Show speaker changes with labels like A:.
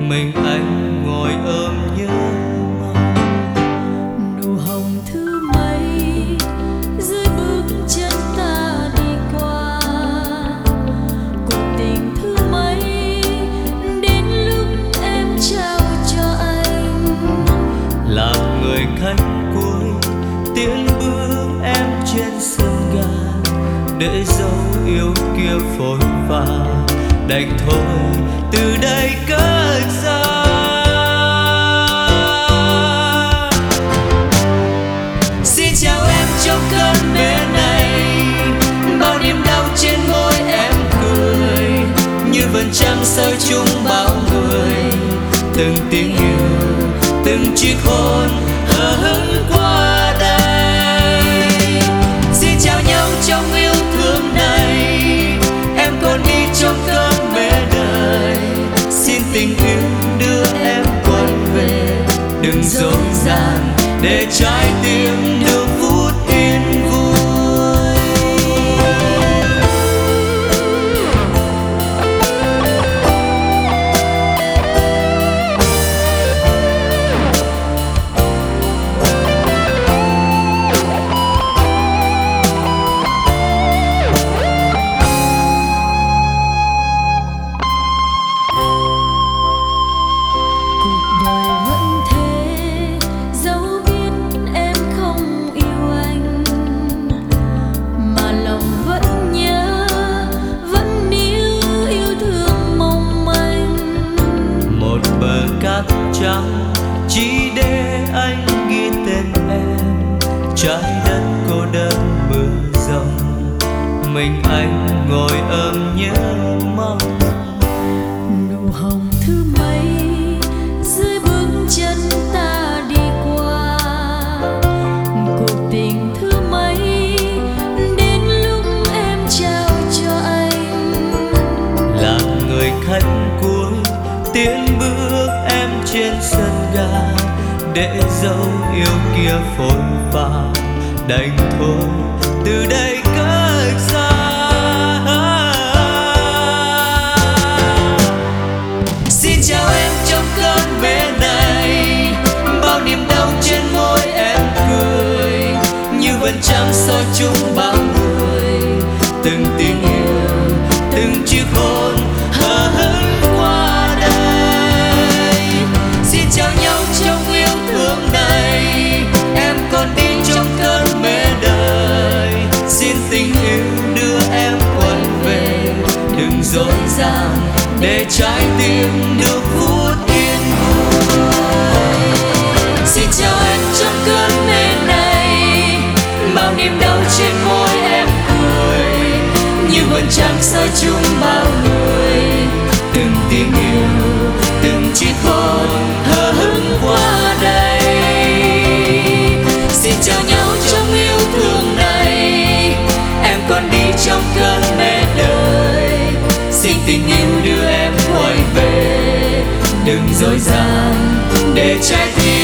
A: mình anh ngồi ôm nhớ mong.
B: Nụ hồng thứ mấy dưới bước chân ta đi qua, cuộc tình thứ mấy đến lúc em trao cho anh.
A: Làm người khách cuối tiến bước em trên sân ga, để dấu yêu kia phôi pha đành thôi từ đây cách xa. Xin chào em trong cơn mê này, bao niềm đau trên môi em cười, như vầng trăng soi chung bao người. Từng tiếng yêu, từng chiếc hôn hờ hững qua đây. Xin chào nhau trong yêu thương này, em còn đi trong cơn mê đời. Xin tình yêu đưa em quay về, đừng dối dàng để trái tim được phút yên vui. Chỉ để anh ghi tên em, trái đất cô đơn mưa rông, mình anh ngồi ôm nhớ mong.
B: Nụ hồng thứ mấy dưới bước chân ta đi qua, cuộc tình thứ mấy đến lúc em trao cho anh.
A: Làm người khách cuối tiến bước em trên sân ga, để dấu yêu kia phôi pha đành thôi từ đây cách xa. Xin chào em trong cơn mê này, bao niềm đau trên môi em cười, như vầng trăng soi chung bao người. Từng tiếng yêu, từng chiếc hôn hờ hững qua đây. Xin chào nhau trong yêu thương này, em còn đi trong cơn mê đời. Xin tình yêu đưa em quay về, đừng dối dàng để trái tim được phút yên vui. Xin chào em trong cơn mê này, bao niềm đau trên môi em cười, như vầng trăng soi chung bao người. Từng tiếng yêu, từng chiếc hôn hờ hững qua đây. Xin chào nhau trong yêu thương này, em còn đi trong cơn mê đời. Xin tình yêu đưa em quay về, đừng dối dàng để trái tim